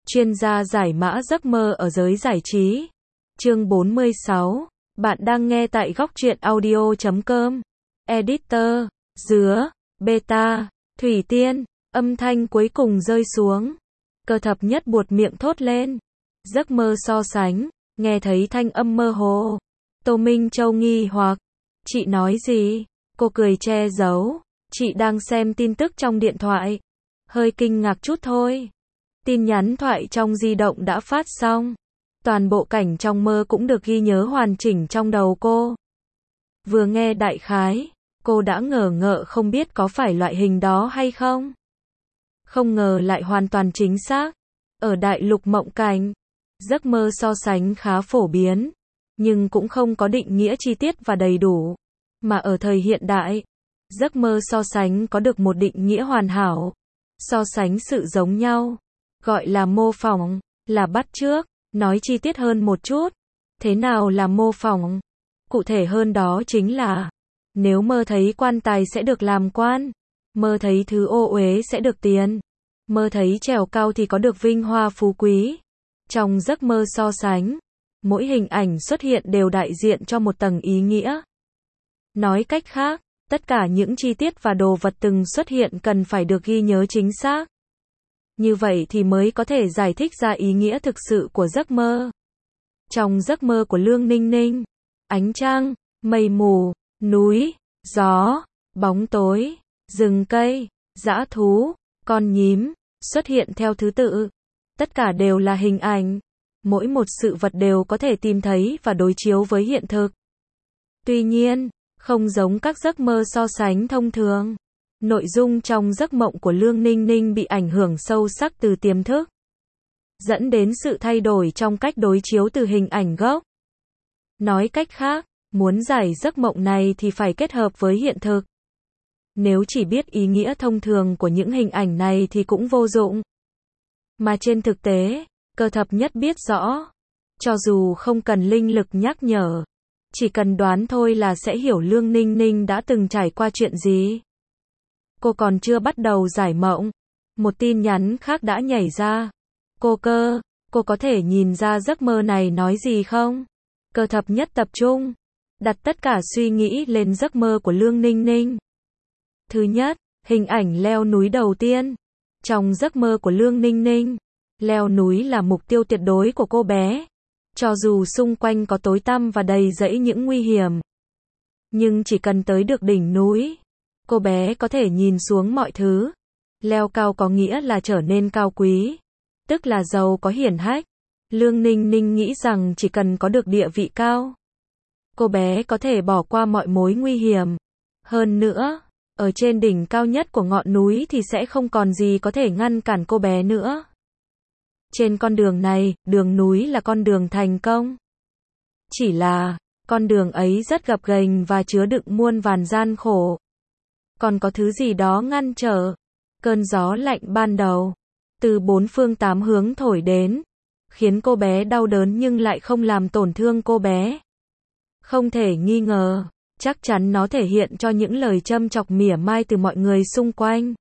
Chuyên gia giải mã giấc mơ ở giới giải trí. Chương 46. Bạn đang nghe tại goctruyện.audio.com. Editor. Dứa. Beta. Thủy Tiên. Âm thanh cuối cùng rơi xuống. Cơ thập nhất buột miệng thốt lên. Giấc mơ so sánh. Nghe thấy thanh âm mơ hồ. Tô Minh Châu nghi hoặc. Chị nói gì? Cô cười che giấu. Chị đang xem tin tức trong điện thoại. Hơi kinh ngạc chút thôi. Tin nhắn thoại trong di động đã phát xong. Toàn bộ cảnh trong mơ cũng được ghi nhớ hoàn chỉnh trong đầu cô. Vừa nghe đại khái, cô đã ngờ ngợ không biết có phải loại hình đó hay không. Không ngờ lại hoàn toàn chính xác. Ở đại lục mộng cảnh, giấc mơ so sánh khá phổ biến, nhưng cũng không có định nghĩa chi tiết và đầy đủ. Mà ở thời hiện đại, giấc mơ so sánh có được một định nghĩa hoàn hảo. So sánh sự giống nhau, gọi là mô phỏng, là bắt chước. Nói chi tiết hơn một chút, thế nào là mô phỏng? Cụ thể hơn đó chính là, nếu mơ thấy quan tài sẽ được làm quan, mơ thấy thứ ô uế sẽ được tiền, mơ thấy trèo cao thì có được vinh hoa phú quý. Trong giấc mơ so sánh, mỗi hình ảnh xuất hiện đều đại diện cho một tầng ý nghĩa. Nói cách khác, tất cả những chi tiết và đồ vật từng xuất hiện cần phải được ghi nhớ chính xác. Như vậy thì mới có thể giải thích ra ý nghĩa thực sự của giấc mơ. Trong giấc mơ của Lương Ninh Ninh, ánh trăng, mây mù, núi, gió, bóng tối, rừng cây, dã thú, con nhím, xuất hiện theo thứ tự. Tất cả đều là hình ảnh. Mỗi một sự vật đều có thể tìm thấy và đối chiếu với hiện thực. Tuy nhiên, không giống các giấc mơ so sánh thông thường. Nội dung trong giấc mộng của Lương Ninh Ninh bị ảnh hưởng sâu sắc từ tiềm thức, dẫn đến sự thay đổi trong cách đối chiếu từ hình ảnh gốc. Nói cách khác, muốn giải giấc mộng này thì phải kết hợp với hiện thực. Nếu chỉ biết ý nghĩa thông thường của những hình ảnh này thì cũng vô dụng. Mà trên thực tế, Cơ thập nhất biết rõ, cho dù không cần linh lực nhắc nhở, chỉ cần đoán thôi là sẽ hiểu Lương Ninh Ninh đã từng trải qua chuyện gì. Cô còn chưa bắt đầu giải mộng, một tin nhắn khác đã nhảy ra. Cô có thể nhìn ra giấc mơ này nói gì không? Cơ thập nhất tập trung, đặt tất cả suy nghĩ lên giấc mơ của Lương Ninh Ninh. Thứ nhất, hình ảnh leo núi đầu tiên. Trong giấc mơ của Lương Ninh Ninh, leo núi là mục tiêu tuyệt đối của cô bé. Cho dù xung quanh có tối tăm và đầy rẫy những nguy hiểm, nhưng chỉ cần tới được đỉnh núi, cô bé có thể nhìn xuống mọi thứ. Leo cao có nghĩa là trở nên cao quý, tức là giàu có hiển hách. Lương Ninh Ninh nghĩ rằng chỉ cần có được địa vị cao, cô bé có thể bỏ qua mọi mối nguy hiểm. Hơn nữa, ở trên đỉnh cao nhất của ngọn núi thì sẽ không còn gì có thể ngăn cản cô bé nữa. Trên con đường này, đường núi là con đường thành công. Chỉ là, con đường ấy rất gập ghềnh và chứa đựng muôn vàn gian khổ. Còn có thứ gì đó ngăn trở. Cơn gió lạnh ban đầu, từ bốn phương tám hướng thổi đến, khiến cô bé đau đớn nhưng lại không làm tổn thương cô bé. Không thể nghi ngờ, chắc chắn nó thể hiện cho những lời châm chọc mỉa mai từ mọi người xung quanh.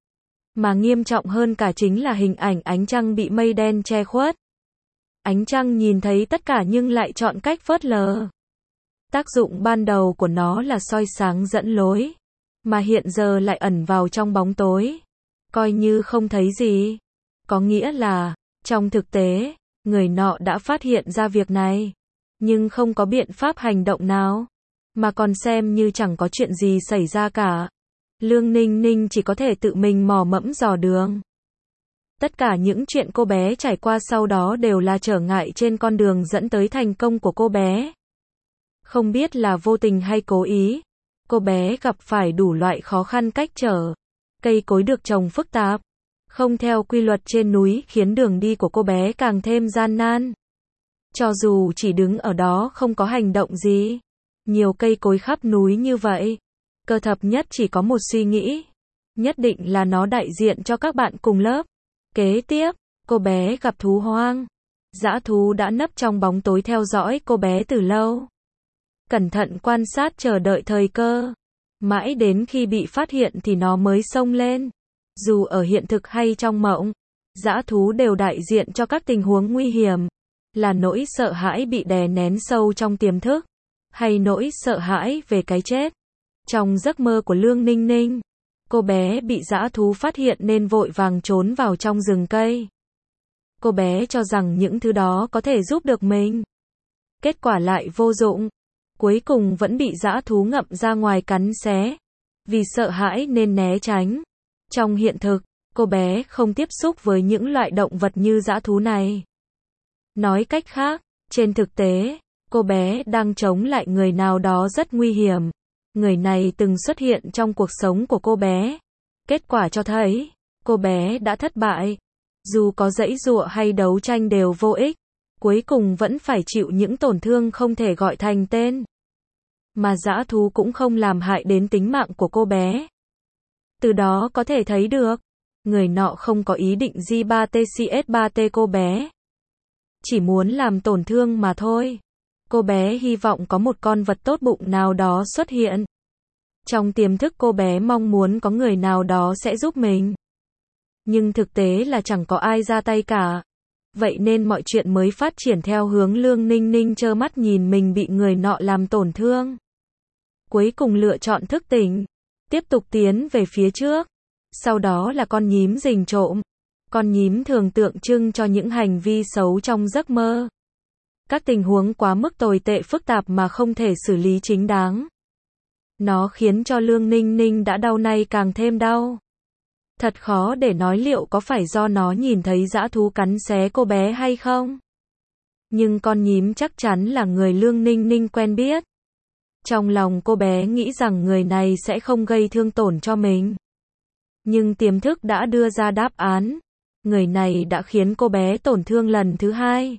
Mà nghiêm trọng hơn cả chính là hình ảnh ánh trăng bị mây đen che khuất. Ánh trăng nhìn thấy tất cả nhưng lại chọn cách phớt lờ. Tác dụng ban đầu của nó là soi sáng dẫn lối, mà hiện giờ lại ẩn vào trong bóng tối, coi như không thấy gì. Có nghĩa là, trong thực tế, người nọ đã phát hiện ra việc này, nhưng không có biện pháp hành động nào, mà còn xem như chẳng có chuyện gì xảy ra cả. Lương Ninh Ninh chỉ có thể tự mình mò mẫm dò đường. Tất cả những chuyện cô bé trải qua sau đó đều là trở ngại trên con đường dẫn tới thành công của cô bé. Không biết là vô tình hay cố ý, cô bé gặp phải đủ loại khó khăn cách trở. Cây cối được trồng phức tạp, không theo quy luật trên núi khiến đường đi của cô bé càng thêm gian nan. Cho dù chỉ đứng ở đó không có hành động gì, nhiều cây cối khắp núi như vậy, Cơ thập nhất chỉ có một suy nghĩ, nhất định là nó đại diện cho các bạn cùng lớp. Kế tiếp, cô bé gặp thú hoang. Dã thú đã nấp trong bóng tối theo dõi cô bé từ lâu. Cẩn thận quan sát chờ đợi thời cơ. Mãi đến khi bị phát hiện thì nó mới xông lên. Dù ở hiện thực hay trong mộng, Dã thú đều đại diện cho các tình huống nguy hiểm, là nỗi sợ hãi bị đè nén sâu trong tiềm thức, hay nỗi sợ hãi về cái chết. Trong giấc mơ của Lương Ninh Ninh, cô bé bị dã thú phát hiện nên vội vàng trốn vào trong rừng cây. Cô bé cho rằng những thứ đó có thể giúp được mình. Kết quả lại vô dụng. Cuối cùng vẫn bị dã thú ngậm ra ngoài cắn xé. Vì sợ hãi nên né tránh. Trong hiện thực, cô bé không tiếp xúc với những loại động vật như dã thú này. Nói cách khác, trên thực tế, cô bé đang chống lại người nào đó rất nguy hiểm. Người này từng xuất hiện trong cuộc sống của cô bé. Kết quả cho thấy, cô bé đã thất bại. Dù có giãy giụa hay đấu tranh đều vô ích. Cuối cùng vẫn phải chịu những tổn thương không thể gọi thành tên. Mà dã thú cũng không làm hại đến tính mạng của cô bé. Từ đó có thể thấy được, người nọ không có ý định G3TCS3T cô bé. Chỉ muốn làm tổn thương mà thôi. Cô bé hy vọng có một con vật tốt bụng nào đó xuất hiện. Trong tiềm thức cô bé mong muốn có người nào đó sẽ giúp mình. Nhưng thực tế là chẳng có ai ra tay cả. Vậy nên mọi chuyện mới phát triển theo hướng Lương Ninh Ninh trơ mắt nhìn mình bị người nọ làm tổn thương. Cuối cùng lựa chọn thức tỉnh, tiếp tục tiến về phía trước. Sau đó là con nhím rình trộm. Con nhím thường tượng trưng cho những hành vi xấu trong giấc mơ. Các tình huống quá mức tồi tệ phức tạp mà không thể xử lý chính đáng. Nó khiến cho Lương Ninh Ninh đã đau nay càng thêm đau. Thật khó để nói liệu có phải do nó nhìn thấy dã thú cắn xé cô bé hay không. Nhưng con nhím chắc chắn là người Lương Ninh Ninh quen biết. Trong lòng cô bé nghĩ rằng người này sẽ không gây thương tổn cho mình. Nhưng tiềm thức đã đưa ra đáp án. Người này đã khiến cô bé tổn thương lần thứ hai.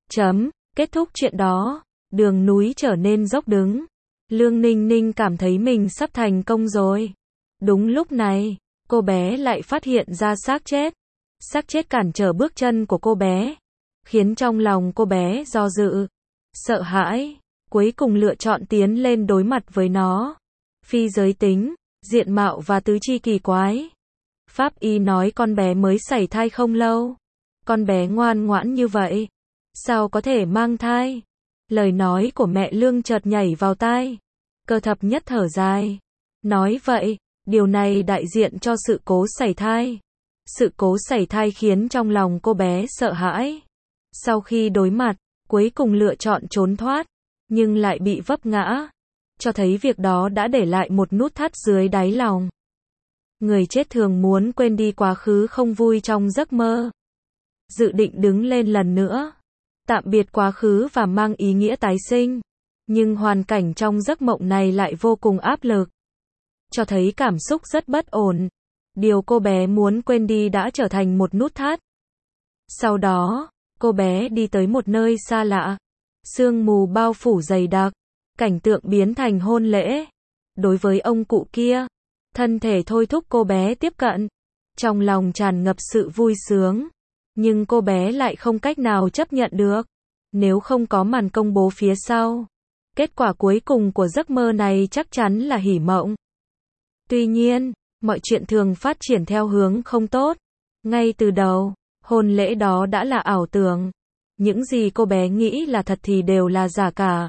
Kết thúc chuyện đó, đường núi trở nên dốc đứng. Lương Ninh Ninh cảm thấy mình sắp thành công rồi. Đúng lúc này, cô bé lại phát hiện ra xác chết. Xác chết cản trở bước chân của cô bé, khiến trong lòng cô bé do dự, sợ hãi, cuối cùng lựa chọn tiến lên đối mặt với nó. Phi giới tính, diện mạo và tứ chi kỳ quái. Pháp y nói con bé mới sảy thai không lâu. Con bé ngoan ngoãn như vậy, sao có thể mang thai? Lời nói của mẹ Lương chợt nhảy vào tai. Cơ thập nhất thở dài. Nói vậy, điều này đại diện cho sự cố sảy thai. Sự cố sảy thai khiến trong lòng cô bé sợ hãi. Sau khi đối mặt, cuối cùng lựa chọn trốn thoát, nhưng lại bị vấp ngã. Cho thấy việc đó đã để lại một nút thắt dưới đáy lòng. Người chết thường muốn quên đi quá khứ không vui trong giấc mơ. Dự định đứng lên lần nữa. Tạm biệt quá khứ và mang ý nghĩa tái sinh. Nhưng hoàn cảnh trong giấc mộng này lại vô cùng áp lực. Cho thấy cảm xúc rất bất ổn. Điều cô bé muốn quên đi đã trở thành một nút thắt. Sau đó, cô bé đi tới một nơi xa lạ. Sương mù bao phủ dày đặc. Cảnh tượng biến thành hôn lễ. Đối với ông cụ kia, thân thể thôi thúc cô bé tiếp cận. Trong lòng tràn ngập sự vui sướng. Nhưng cô bé lại không cách nào chấp nhận được. Nếu không có màn công bố phía sau, kết quả cuối cùng của giấc mơ này chắc chắn là hỉ mộng. Tuy nhiên, mọi chuyện thường phát triển theo hướng không tốt. Ngay từ đầu, hôn lễ đó đã là ảo tưởng. Những gì cô bé nghĩ là thật thì đều là giả cả.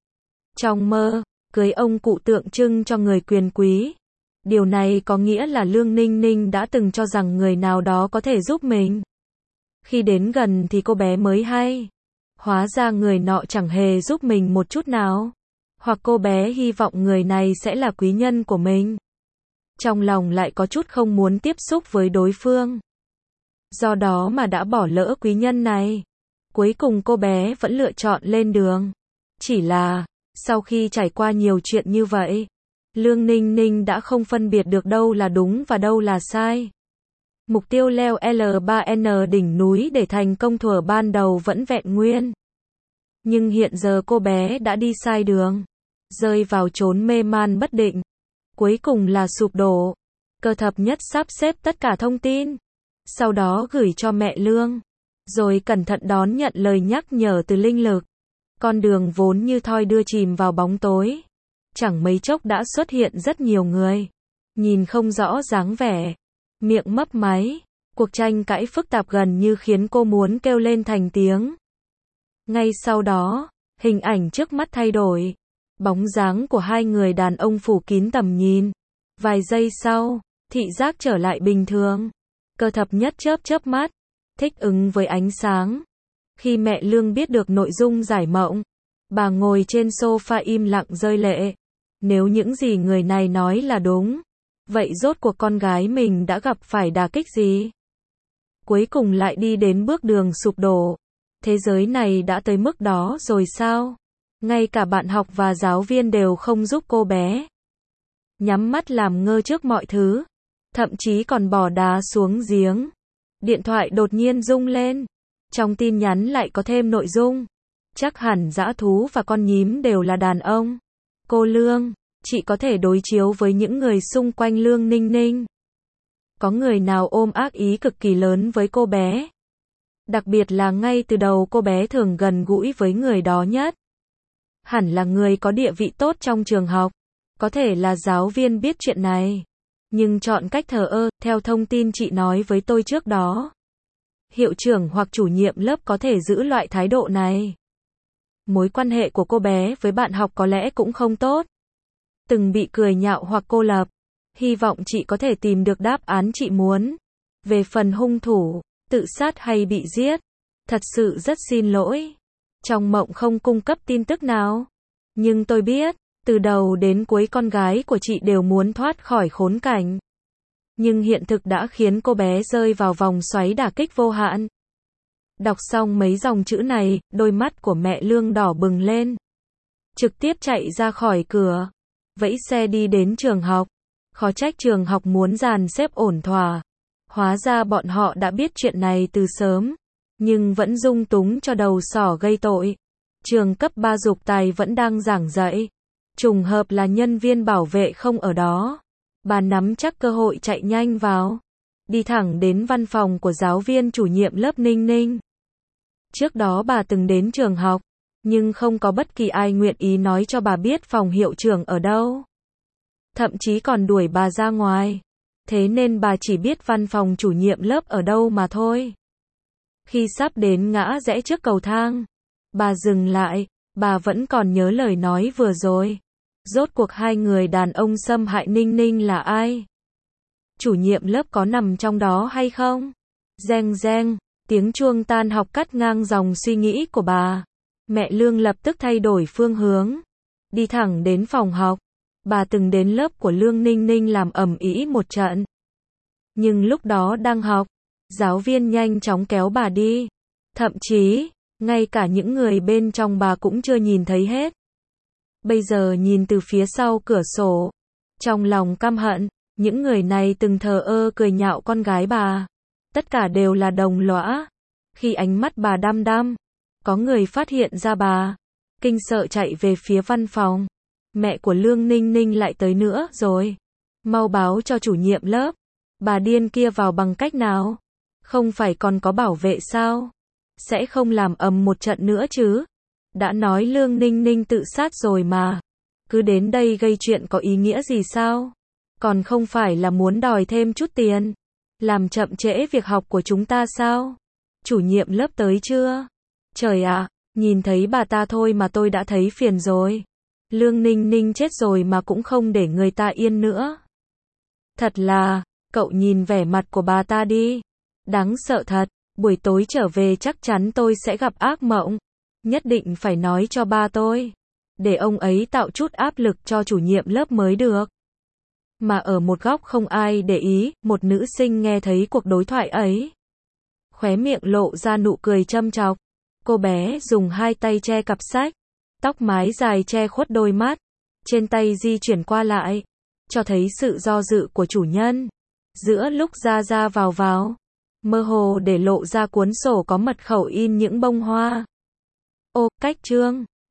Trong mơ, cưới ông cụ tượng trưng cho người quyền quý. Điều này có nghĩa là Lương Ninh Ninh đã từng cho rằng người nào đó có thể giúp mình. Khi đến gần thì cô bé mới hay. Hóa ra người nọ chẳng hề giúp mình một chút nào. Hoặc cô bé hy vọng người này sẽ là quý nhân của mình. Trong lòng lại có chút không muốn tiếp xúc với đối phương. Do đó mà đã bỏ lỡ quý nhân này. Cuối cùng cô bé vẫn lựa chọn lên đường. Chỉ là, sau khi trải qua nhiều chuyện như vậy, Lương Ninh Ninh đã không phân biệt được đâu là đúng và đâu là sai. Mục tiêu leo L3N đỉnh núi để thành công thuở ban đầu vẫn vẹn nguyên. Nhưng hiện giờ cô bé đã đi sai đường. Rơi vào chốn mê man bất định. Cuối cùng là sụp đổ. Cơ thập nhất sắp xếp tất cả thông tin. Sau đó gửi cho mẹ Lương. Rồi cẩn thận đón nhận lời nhắc nhở từ linh lực. Con đường vốn như thoi đưa chìm vào bóng tối. Chẳng mấy chốc đã xuất hiện rất nhiều người. Nhìn không rõ dáng vẻ. Miệng mấp máy. Cuộc tranh cãi phức tạp gần như khiến cô muốn kêu lên thành tiếng. Ngay sau đó, hình ảnh trước mắt thay đổi. Bóng dáng của hai người đàn ông phủ kín tầm nhìn. Vài giây sau, thị giác trở lại bình thường. Cơ thập nhất chớp mắt, thích ứng với ánh sáng. Khi mẹ Lương biết được nội dung giải mộng, bà ngồi trên sofa im lặng rơi lệ. Nếu những gì người này nói là đúng, vậy rốt cuộc con gái mình đã gặp phải đả kích gì? Cuối cùng lại đi đến bước đường sụp đổ. Thế giới này đã tới mức đó rồi sao? Ngay cả bạn học và giáo viên đều không giúp cô bé. Nhắm mắt làm ngơ trước mọi thứ. Thậm chí còn bỏ đá xuống giếng. Điện thoại đột nhiên rung lên. Trong tin nhắn lại có thêm nội dung. Chắc hẳn dã thú và con nhím đều là đàn ông. Cô Lương, chị có thể đối chiếu với những người xung quanh Lương Ninh Ninh. Có người nào ôm ác ý cực kỳ lớn với cô bé? Đặc biệt là ngay từ đầu cô bé thường gần gũi với người đó nhất. Hẳn là người có địa vị tốt trong trường học. Có thể là giáo viên biết chuyện này. Nhưng chọn cách thờ ơ, theo thông tin chị nói với tôi trước đó. Hiệu trưởng hoặc chủ nhiệm lớp có thể giữ loại thái độ này. Mối quan hệ của cô bé với bạn học có lẽ cũng không tốt. Từng bị cười nhạo hoặc cô lập. Hy vọng chị có thể tìm được đáp án chị muốn. Về phần hung thủ, tự sát hay bị giết, thật sự rất xin lỗi. Trong mộng không cung cấp tin tức nào. Nhưng tôi biết, từ đầu đến cuối con gái của chị đều muốn thoát khỏi khốn cảnh. Nhưng hiện thực đã khiến cô bé rơi vào vòng xoáy đả kích vô hạn. Đọc xong mấy dòng chữ này, đôi mắt của mẹ Lương đỏ bừng lên. Trực tiếp chạy ra khỏi cửa. Vẫy xe đi đến trường học. Khó trách trường học muốn dàn xếp ổn thỏa. Hóa ra bọn họ đã biết chuyện này từ sớm. Nhưng vẫn dung túng cho đầu sỏ gây tội. Trường cấp 3 dục tài vẫn đang giảng dạy. Trùng hợp là nhân viên bảo vệ không ở đó. Bà nắm chắc cơ hội chạy nhanh vào. Đi thẳng đến văn phòng của giáo viên chủ nhiệm lớp Ninh Ninh. Trước đó bà từng đến trường học. Nhưng không có bất kỳ ai nguyện ý nói cho bà biết phòng hiệu trưởng ở đâu. Thậm chí còn đuổi bà ra ngoài. Thế nên bà chỉ biết văn phòng chủ nhiệm lớp ở đâu mà thôi. Khi sắp đến ngã rẽ trước cầu thang, bà dừng lại, bà vẫn còn nhớ lời nói vừa rồi. Rốt cuộc hai người đàn ông xâm hại Ninh Ninh là ai? Chủ nhiệm lớp có nằm trong đó hay không? Reng reng, tiếng chuông tan học cắt ngang dòng suy nghĩ của bà. Mẹ Lương lập tức thay đổi phương hướng. Đi thẳng đến phòng học. Bà từng đến lớp của Lương Ninh Ninh làm ầm ĩ một trận. Nhưng lúc đó đang học, giáo viên nhanh chóng kéo bà đi. Thậm chí, ngay cả những người bên trong bà cũng chưa nhìn thấy hết. Bây giờ nhìn từ phía sau cửa sổ, trong lòng căm hận, những người này từng thờ ơ cười nhạo con gái bà. Tất cả đều là đồng lõa. Khi ánh mắt bà đăm đăm, có người phát hiện ra bà, kinh sợ chạy về phía văn phòng. Mẹ của Lương Ninh Ninh lại tới nữa rồi. Mau báo cho chủ nhiệm lớp. Bà điên kia vào bằng cách nào? Không phải còn có bảo vệ sao? Sẽ không làm ầm một trận nữa chứ? Đã nói Lương Ninh Ninh tự sát rồi mà. Cứ đến đây gây chuyện có ý nghĩa gì sao? Còn không phải là muốn đòi thêm chút tiền. Làm chậm trễ việc học của chúng ta sao? Chủ nhiệm lớp tới chưa? Trời ạ, nhìn thấy bà ta thôi mà tôi đã thấy phiền rồi. Lương Ninh Ninh chết rồi mà cũng không để người ta yên nữa. Thật là, cậu nhìn vẻ mặt của bà ta đi. Đáng sợ thật, buổi tối trở về chắc chắn tôi sẽ gặp ác mộng. Nhất định phải nói cho ba tôi. Để ông ấy tạo chút áp lực cho chủ nhiệm lớp mới được. Mà ở một góc không ai để ý, một nữ sinh nghe thấy cuộc đối thoại ấy. Khóe miệng lộ ra nụ cười châm chọc. Cô bé dùng hai tay che cặp sách. Tóc mái dài che khuất đôi mắt. Trên tay di chuyển qua lại. Cho thấy sự do dự của chủ nhân. Giữa lúc ra ra vào. Mơ hồ để lộ ra cuốn sổ có mật khẩu in những bông hoa. Ô, cách chương.